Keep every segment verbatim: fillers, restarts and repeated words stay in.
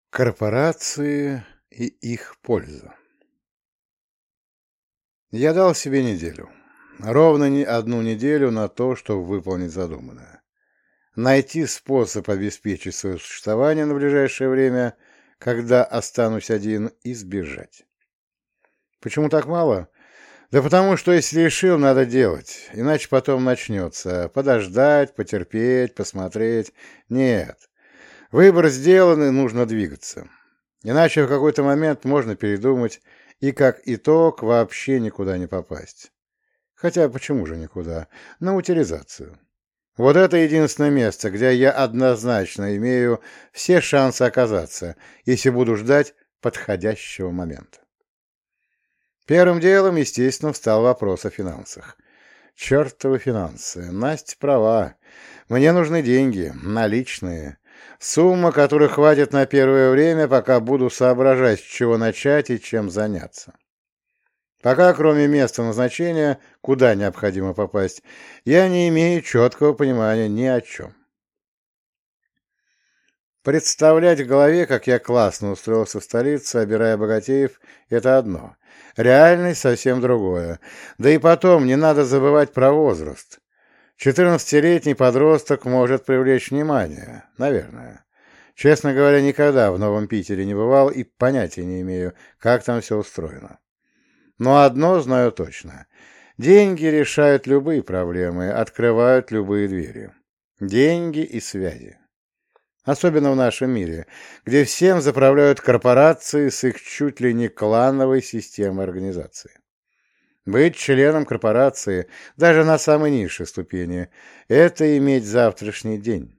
Корпорации и их польза. Я дал себе неделю. Ровно не одну неделю на то, чтобы выполнить задуманное. Найти способ обеспечить свое существование на ближайшее время, когда останусь один, и сбежать. Почему так мало? Да потому что если решил, надо делать, иначе потом начнется. Подождать, потерпеть, посмотреть. Нет. Выбор сделан, и нужно двигаться. Иначе в какой-то момент можно передумать и, как итог, вообще никуда не попасть. Хотя почему же никуда? На утилизацию. Вот это единственное место, где я однозначно имею все шансы оказаться, если буду ждать подходящего момента. Первым делом, естественно, встал вопрос о финансах. Чертовы финансы. Настя права. Мне нужны деньги, наличные. Сумма, которой хватит на первое время, пока буду соображать, с чего начать и чем заняться. Пока, кроме места назначения, куда необходимо попасть, я не имею четкого понимания ни о чем. Представлять в голове, как я классно устроился в столице, обирая богатеев, это одно. Реальность совсем другое. Да и потом, не надо забывать про возраст. Четырнадцатилетний подросток может привлечь внимание, наверное. Честно говоря, никогда в Новом Питере не бывал и понятия не имею, как там все устроено. Но одно знаю точно. Деньги решают любые проблемы, открывают любые двери. Деньги и связи. Особенно в нашем мире, где всем заправляют корпорации с их чуть ли не клановой системой организации. Быть членом корпорации, даже на самой низшей ступени, это иметь завтрашний день.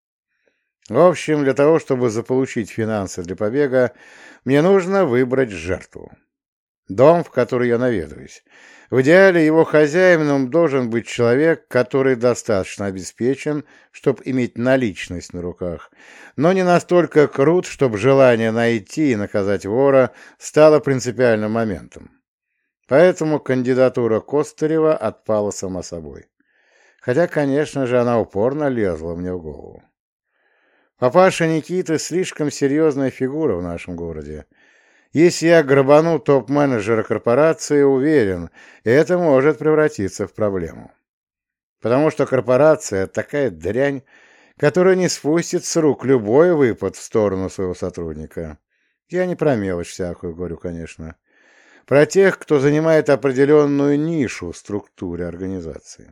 В общем, для того, чтобы заполучить финансы для побега, мне нужно выбрать жертву. Дом, в который я наведаюсь. В идеале его хозяином должен быть человек, который достаточно обеспечен, чтобы иметь наличность на руках, но не настолько крут, чтобы желание найти и наказать вора стало принципиальным моментом. Поэтому кандидатура Костырева отпала сама собой. Хотя, конечно же, она упорно лезла мне в голову. Папаша Никиты слишком серьезная фигура в нашем городе. Если я грабану топ-менеджера корпорации, уверен, это может превратиться в проблему. Потому что корпорация – такая дрянь, которая не спустит с рук любой выпад в сторону своего сотрудника. Я не про мелочь всякую говорю, конечно. Про тех, кто занимает определенную нишу в структуре организации.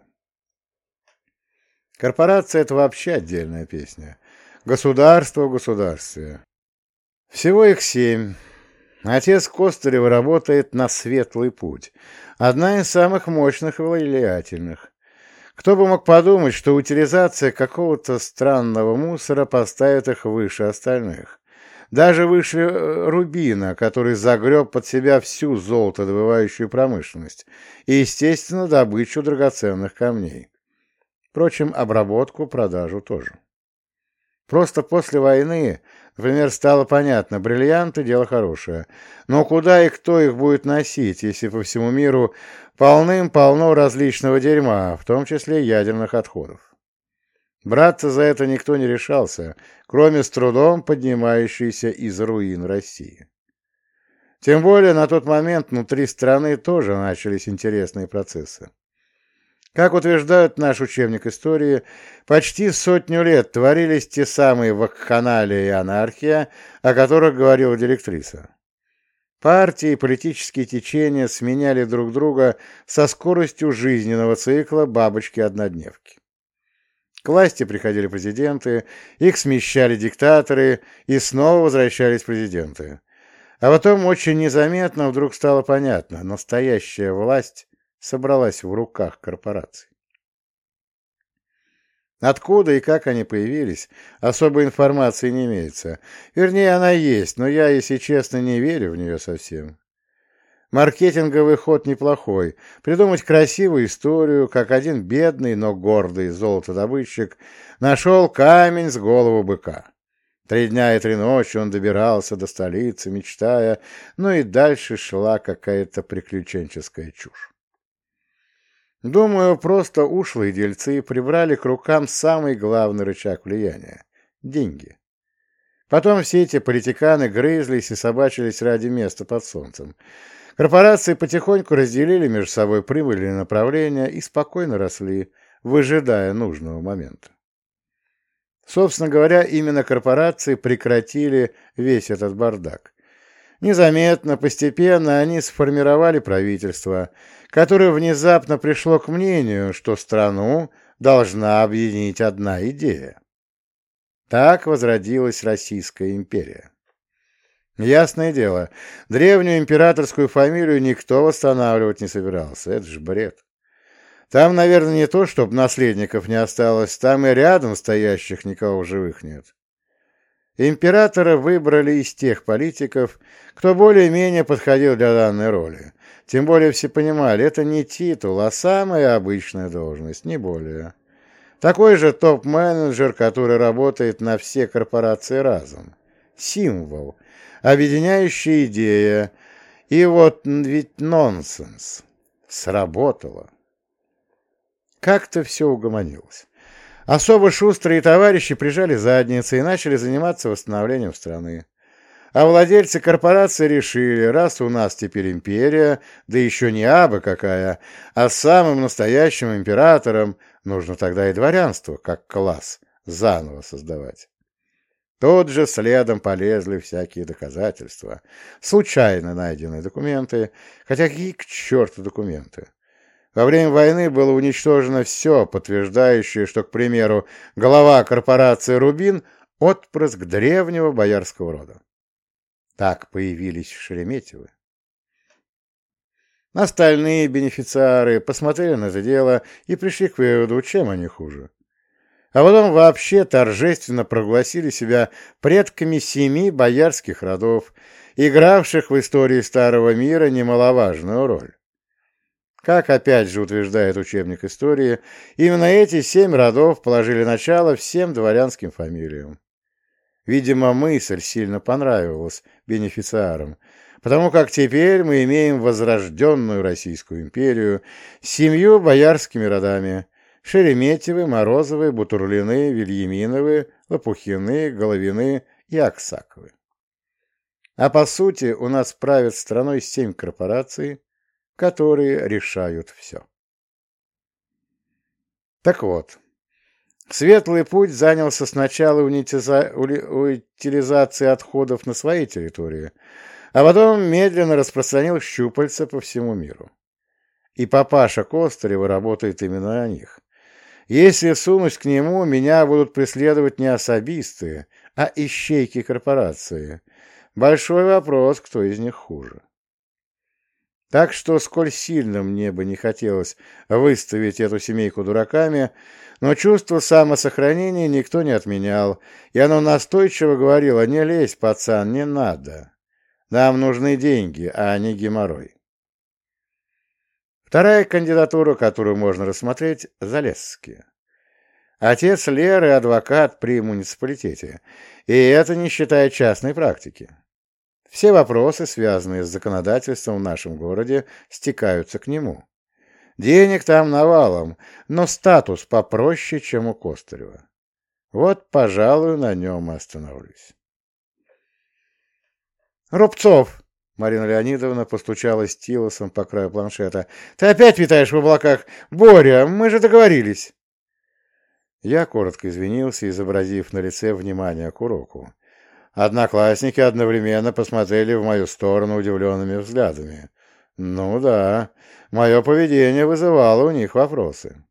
Корпорация – это вообще отдельная песня. Государство в государстве. Всего их семь. Отец Костырева работает на светлый путь. Одна из самых мощных и влиятельных. Кто бы мог подумать, что утилизация какого-то странного мусора поставит их выше остальных. Даже выше Рубина, который загреб под себя всю золотодобывающую промышленность и, естественно, добычу драгоценных камней. Впрочем, обработку, продажу тоже. Просто после войны, например, стало понятно, бриллианты – дело хорошее. Но куда и кто их будет носить, если по всему миру полным-полно различного дерьма, в том числе ядерных отходов? Браться за это никто не решался, кроме с трудом поднимающейся из руин России. Тем более на тот момент внутри страны тоже начались интересные процессы. Как утверждает наш учебник истории, почти сотню лет творились те самые вакханалия и анархия, о которых говорила директриса. Партии и политические течения сменяли друг друга со скоростью жизненного цикла бабочки-однодневки. К власти приходили президенты, их смещали диктаторы, и снова возвращались президенты. А потом очень незаметно вдруг стало понятно, настоящая власть собралась в руках корпораций. Откуда и как они появились, особой информации не имеется. Вернее, она есть, но я, если честно, не верю в нее совсем. Маркетинговый ход неплохой. Придумать красивую историю, как один бедный, но гордый золотодобытчик нашел камень с голову быка. Три дня и три ночи он добирался до столицы, мечтая, ну и дальше шла какая-то приключенческая чушь. Думаю, просто ушлые дельцы прибрали к рукам самый главный рычаг влияния – деньги. Потом все эти политиканы грызлись и собачились ради места под солнцем. Корпорации потихоньку разделили между собой прибыльные направления и спокойно росли, выжидая нужного момента. Собственно говоря, именно корпорации прекратили весь этот бардак. Незаметно, постепенно они сформировали правительство, которое внезапно пришло к мнению, что страну должна объединить одна идея. Так возродилась Российская империя. Ясное дело, древнюю императорскую фамилию никто восстанавливать не собирался, это же бред. Там, наверное, не то, чтобы наследников не осталось, там и рядом стоящих никого в живых нет. Императора выбрали из тех политиков, кто более-менее подходил для данной роли. Тем более все понимали, это не титул, а самая обычная должность, не более. Такой же топ-менеджер, который работает на все корпорации разом. Символ, объединяющая идея. И вот ведь нонсенс. Сработало. Как-то все угомонилось. Особо шустрые товарищи прижали задницы и начали заниматься восстановлением страны. А владельцы корпорации решили, раз у нас теперь империя, да еще не абы какая, а самым настоящим императором, нужно тогда и дворянство, как класс, заново создавать. Тут же следом полезли всякие доказательства, случайно найденные документы, хотя какие к черту документы. Во время войны было уничтожено все, подтверждающее, что, к примеру, глава корпорации «Рубин» — отпрыск древнего боярского рода. Так появились Шереметьевы. Остальные бенефициары посмотрели на это дело и пришли к выводу, чем они хуже. А потом вообще торжественно прогласили себя предками семи боярских родов, игравших в истории Старого Мира немаловажную роль. Как опять же утверждает учебник истории, именно эти семь родов положили начало всем дворянским фамилиям. Видимо, мысль сильно понравилась бенефициарам, потому как теперь мы имеем возрожденную Российскую империю с семью боярскими родами: Шереметьевы, Морозовы, Бутурлины, Вильяминовы, Лопухины, Головины и Аксаковы. А по сути у нас правят страной семь корпораций, которые решают все. Так вот, Светлый путь занялся сначала унитиза... утилизацией отходов на своей территории, а потом медленно распространил щупальца по всему миру. И папаша Костарева работает именно на них. Если сунусь к нему, меня будут преследовать не особисты, а ищейки корпорации. Большой вопрос, кто из них хуже. Так что, сколь сильно мне бы не хотелось выставить эту семейку дураками, но чувство самосохранения никто не отменял, и оно настойчиво говорило: не лезь, пацан, не надо. Нам нужны деньги, а не геморрой. Вторая кандидатура, которую можно рассмотреть – Залесские. Отец Леры – адвокат при муниципалитете, и это не считая частной практики. Все вопросы, связанные с законодательством в нашем городе, стекаются к нему. Денег там навалом, но статус попроще, чем у Костарева. Вот, пожалуй, на нем и остановлюсь. «Рубцов!» — Марина Леонидовна постучала стилусом по краю планшета. «Ты опять витаешь в облаках? Боря, мы же договорились!» Я коротко извинился, изобразив на лице внимание к уроку. Одноклассники одновременно посмотрели в мою сторону удивленными взглядами. Ну да, мое поведение вызывало у них вопросы.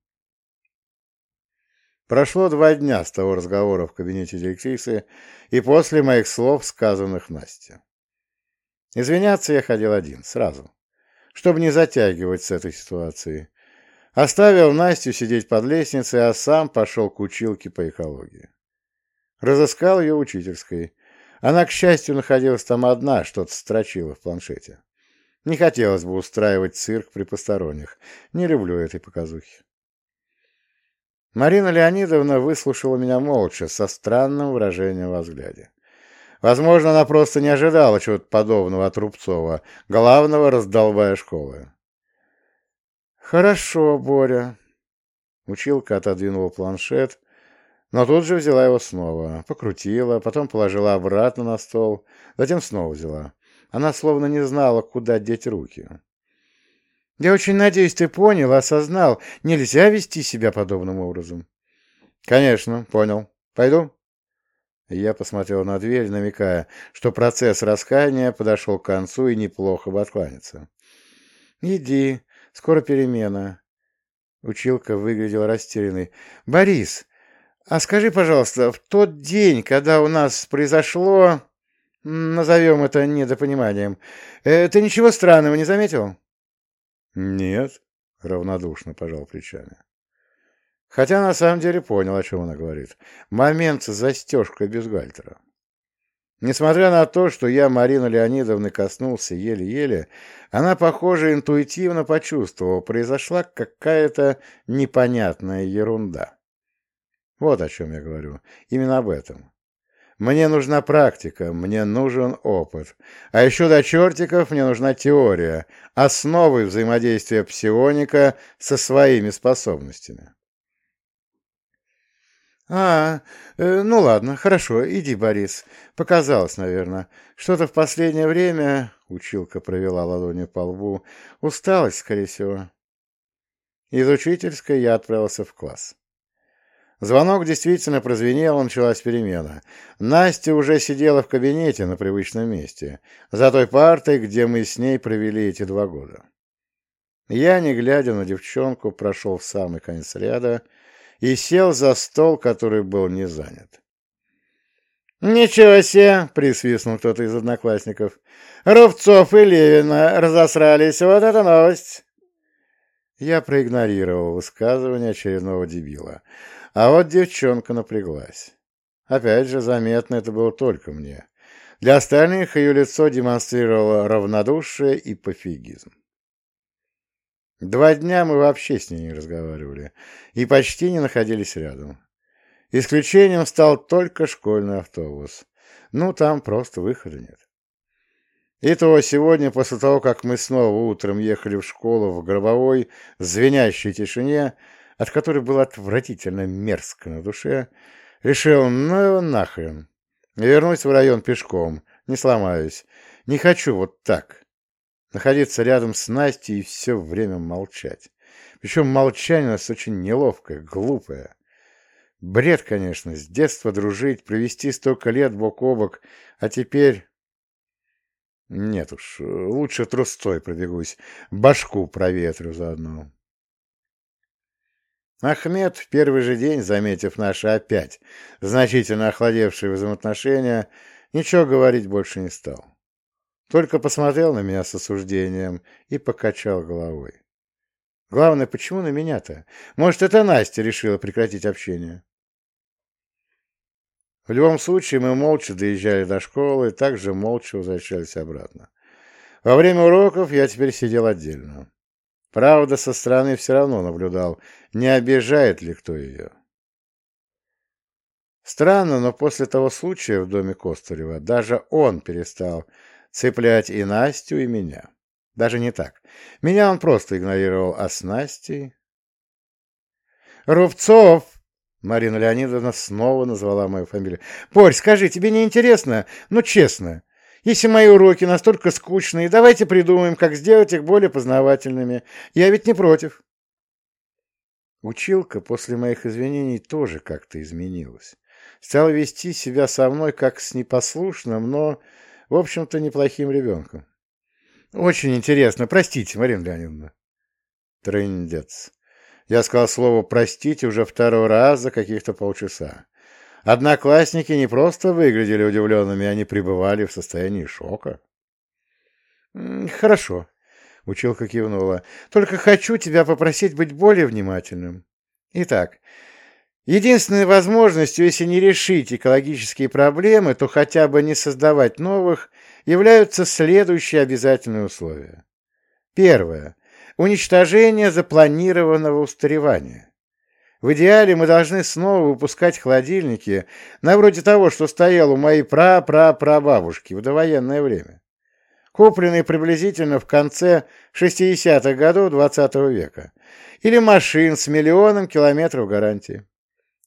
Прошло два дня с того разговора в кабинете директрисы и после моих слов, сказанных Насте. Извиняться я ходил один, сразу, чтобы не затягивать с этой ситуацией. Оставил Настю сидеть под лестницей, а сам пошел к училке по экологии. Разыскал ее в учительской. Она, к счастью, находилась там одна, что-то строчила в планшете. Не хотелось бы устраивать цирк при посторонних. Не люблю этой показухи. Марина Леонидовна выслушала меня молча, со странным выражением во взгляде. Возможно, она просто не ожидала чего-то подобного от Рубцова, главного раздолбая школы. «Хорошо, Боря». Училка отодвинула планшет, Но тут же взяла его снова, покрутила, потом положила обратно на стол, затем снова взяла. Она словно не знала, куда деть руки. «Я очень надеюсь, ты понял, осознал. Нельзя вести себя подобным образом». «Конечно, понял. Пойду?» Я посмотрел на дверь, намекая, что процесс раскаяния подошел к концу и неплохо бы откланяться. «Иди, скоро перемена». Училка выглядел растерянной. «Борис, а скажи, пожалуйста, в тот день, когда у нас произошло, назовем это недопониманием, э, ты ничего странного не заметил?» «Нет», — равнодушно пожал плечами. Хотя на самом деле понял, о чем она говорит. Момент с застежкой бюстгальтера. Несмотря на то, что я Марины Леонидовны коснулся еле-еле, она, похоже, интуитивно почувствовала, произошла какая-то непонятная ерунда. Вот о чем я говорю. Именно об этом. Мне нужна практика, мне нужен опыт. А еще до чертиков мне нужна теория, основы взаимодействия псионика со своими способностями. «А, э, ну ладно, хорошо, иди, Борис. Показалось, наверное. Что-то в последнее время...» — училка провела ладонью по лбу. «Усталость, скорее всего». Из учительской я отправился в класс. Звонок действительно прозвенел, началась перемена. Настя уже сидела в кабинете на привычном месте, за той партой, где мы с ней провели эти два года. Я, не глядя на девчонку, прошел в самый конец ряда и сел за стол, который был не занят. «Ничего себе!» — присвистнул кто-то из одноклассников. «Рубцов и Левина разосрались, вот это новость!» Я проигнорировал высказывание очередного дебила. А вот девчонка напряглась. Опять же, заметно это было только мне. Для остальных ее лицо демонстрировало равнодушие и пофигизм. Два дня мы вообще с ней не разговаривали и почти не находились рядом. Исключением стал только школьный автобус. Ну, там просто выхода нет. И то сегодня, после того, как мы снова утром ехали в школу в гробовой, звенящей тишине, от которой было отвратительно мерзко на душе, решил, ну его нахрен, вернусь в район пешком, не сломаюсь. Не хочу вот так. Находиться рядом с Настей и все время молчать. Причем молчание у нас очень неловкое, глупое. Бред, конечно, с детства дружить, провести столько лет бок о бок, а теперь... Нет уж, лучше трустой пробегусь, башку проветрю заодно. Ахмед в первый же день, заметив наши опять значительно охладевшие взаимоотношения, ничего говорить больше не стал. Только посмотрел на меня с осуждением и покачал головой. Главное, почему на меня-то? Может, это Настя решила прекратить общение? В любом случае, мы молча доезжали до школы и также молча возвращались обратно. Во время уроков я теперь сидел отдельно. Правда, со стороны все равно наблюдал, не обижает ли кто ее. Странно, но после того случая в доме Костырева даже он перестал цеплять и Настю, и меня. Даже не так. Меня он просто игнорировал, а с Настей... «Рубцов!» — Марина Леонидовна снова назвала мою фамилию. «Борь, скажи, тебе не интересно? Ну, честно. Если мои уроки настолько скучные, давайте придумаем, как сделать их более познавательными. Я ведь не против». Училка после моих извинений тоже как-то изменилась. Стала вести себя со мной как с непослушным, но, в общем-то, неплохим ребенком. «Очень интересно. Простите, Марина Леонидовна». Трындец. Я сказал слово «простите» уже второй раз за каких-то полчаса. Одноклассники не просто выглядели удивленными, они пребывали в состоянии шока. «Хорошо», — училка кивнула, — «только хочу тебя попросить быть более внимательным. Итак, единственной возможностью, если не решить экологические проблемы, то хотя бы не создавать новых, являются следующие обязательные условия. Первое. Уничтожение запланированного устаревания. В идеале мы должны снова выпускать холодильники, на вроде того, что стоял у моей пра-пра-прабабушки в довоенное время, купленные приблизительно в конце шестидесятых годов двадцатого века, или машин с миллионом километров гарантии.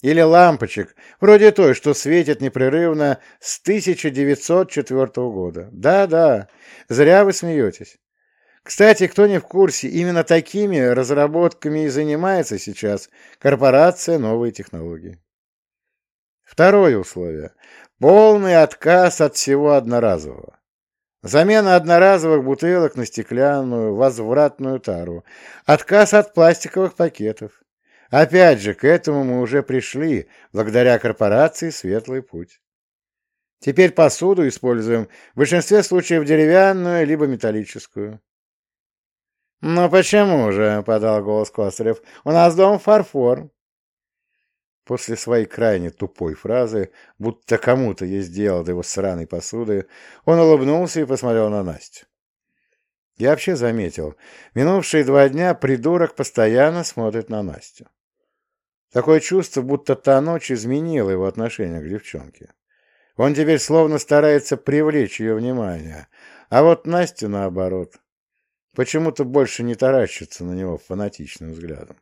Или лампочек, вроде той, что светит непрерывно с тысяча девятьсот четвёртого года. Да-да, зря вы смеетесь. Кстати, кто не в курсе, именно такими разработками и занимается сейчас корпорация «Новые технологии». Второе условие. Полный отказ от всего одноразового. Замена одноразовых бутылок на стеклянную, возвратную тару. Отказ от пластиковых пакетов. Опять же, к этому мы уже пришли, благодаря корпорации «Светлый путь». Теперь посуду используем в большинстве случаев деревянную, либо металлическую. «Ну почему же?» — подал голос Косарев. «У нас дом фарфор». После своей крайне тупой фразы, будто кому-то есть дело до его сраной посуды, он улыбнулся и посмотрел на Настю. Я вообще заметил, минувшие два дня придурок постоянно смотрит на Настю. Такое чувство, будто та ночь изменила его отношение к девчонке. Он теперь словно старается привлечь ее внимание, а вот Настя, наоборот, почему-то больше не таращится на него фанатичным взглядом.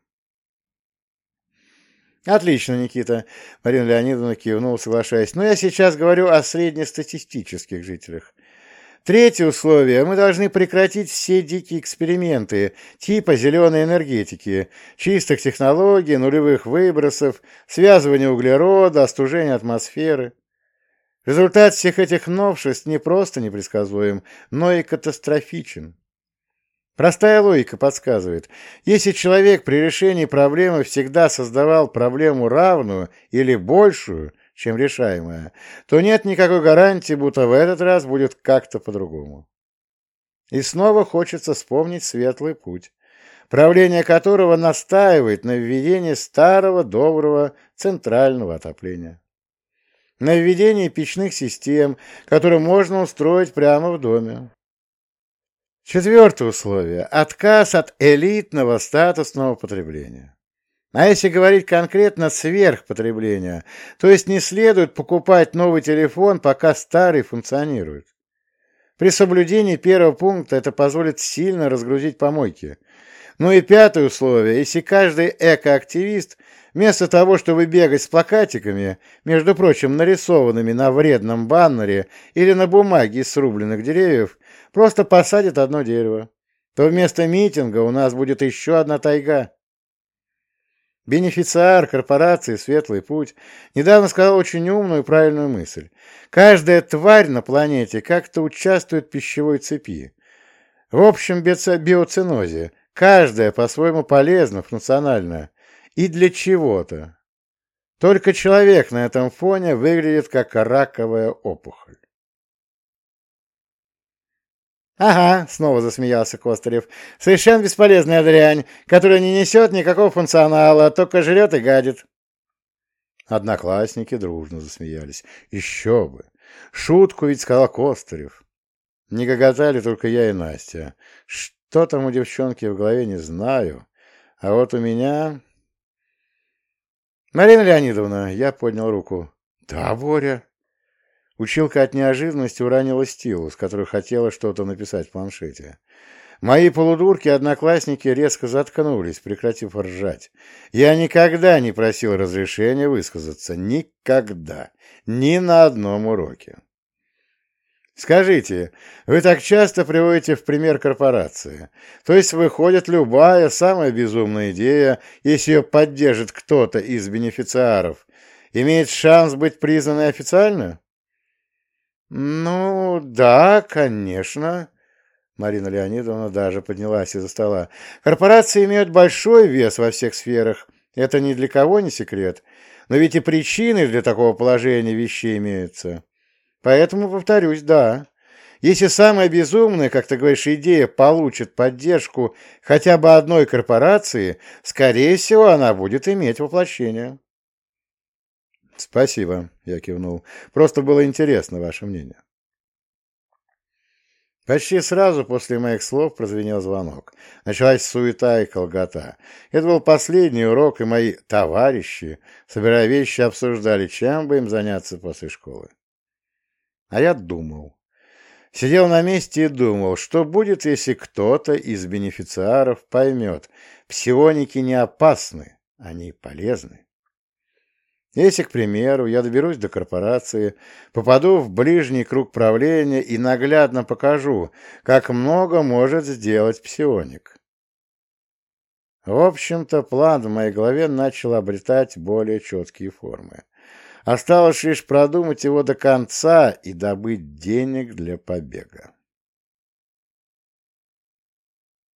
«Отлично, Никита», — Марина Леонидовна кивнула, соглашаясь. «Но я сейчас говорю о среднестатистических жителях. Третье условие. Мы должны прекратить все дикие эксперименты типа зеленой энергетики, чистых технологий, нулевых выбросов, связывания углерода, остужения атмосферы. Результат всех этих новшеств не просто непредсказуем, но и катастрофичен. Простая логика подсказывает, если человек при решении проблемы всегда создавал проблему равную или большую, чем решаемая, то нет никакой гарантии, будто в этот раз будет как-то по-другому. И снова хочется вспомнить «Светлый путь», правление которого настаивает на введении старого доброго центрального отопления. На введении печных систем, которые можно устроить прямо в доме. Четвертое условие – отказ от элитного статусного потребления. А если говорить конкретно сверхпотребления, то есть не следует покупать новый телефон, пока старый функционирует. При соблюдении первого пункта это позволит сильно разгрузить помойки. Ну и пятое условие – если каждый экоактивист вместо того, чтобы бегать с плакатиками, между прочим, нарисованными на вредном баннере или на бумаге из срубленных деревьев, просто посадит одно дерево, то вместо митинга у нас будет еще одна тайга. Бенефициар корпорации «Светлый путь» недавно сказал очень умную и правильную мысль. Каждая тварь на планете как-то участвует в пищевой цепи. В общем биоценозе. Каждая по-своему полезна, функциональна. И для чего-то. Только человек на этом фоне выглядит как раковая опухоль. «Ага», — снова засмеялся Костарев, — «совершенно бесполезная дрянь, которая не несет никакого функционала, только жрет и гадит». Одноклассники дружно засмеялись. Еще бы! Шутку ведь сказал Костарев. Не гоготали только я и Настя. Что там у девчонки в голове, не знаю. А вот у меня... «Марина Леонидовна», — я поднял руку. «Да, Боря». Училка от неожиданности уронила стилус, который хотела что-то написать в планшете. Мои полудурки-одноклассники резко заткнулись, прекратив ржать. Я никогда не просил разрешения высказаться. Никогда. Ни на одном уроке. Скажите, вы так часто приводите в пример корпорации. То есть выходит любая самая безумная идея, если ее поддержит кто-то из бенефициаров, имеет шанс быть признанной официально? «Ну, да, конечно». Марина Леонидовна даже поднялась из-за стола. «Корпорации имеют большой вес во всех сферах. Это ни для кого не секрет. Но ведь и причины для такого положения вещей имеются. Поэтому, повторюсь, да. Если самая безумная, как ты говоришь, идея получит поддержку хотя бы одной корпорации, скорее всего, она будет иметь воплощение». «Спасибо», — я кивнул. «Просто было интересно ваше мнение». Почти сразу после моих слов прозвенел звонок. Началась суета и колгота. Это был последний урок, и мои товарищи, собирая вещи, обсуждали, чем бы им заняться после школы. А я думал. Сидел на месте и думал, что будет, если кто-то из бенефициаров поймет, псионики не опасны, они полезны. Если, к примеру, я доберусь до корпорации, попаду в ближний круг правления и наглядно покажу, как много может сделать псионик. В общем-то, план в моей голове начал обретать более четкие формы. Осталось лишь продумать его до конца и добыть денег для побега.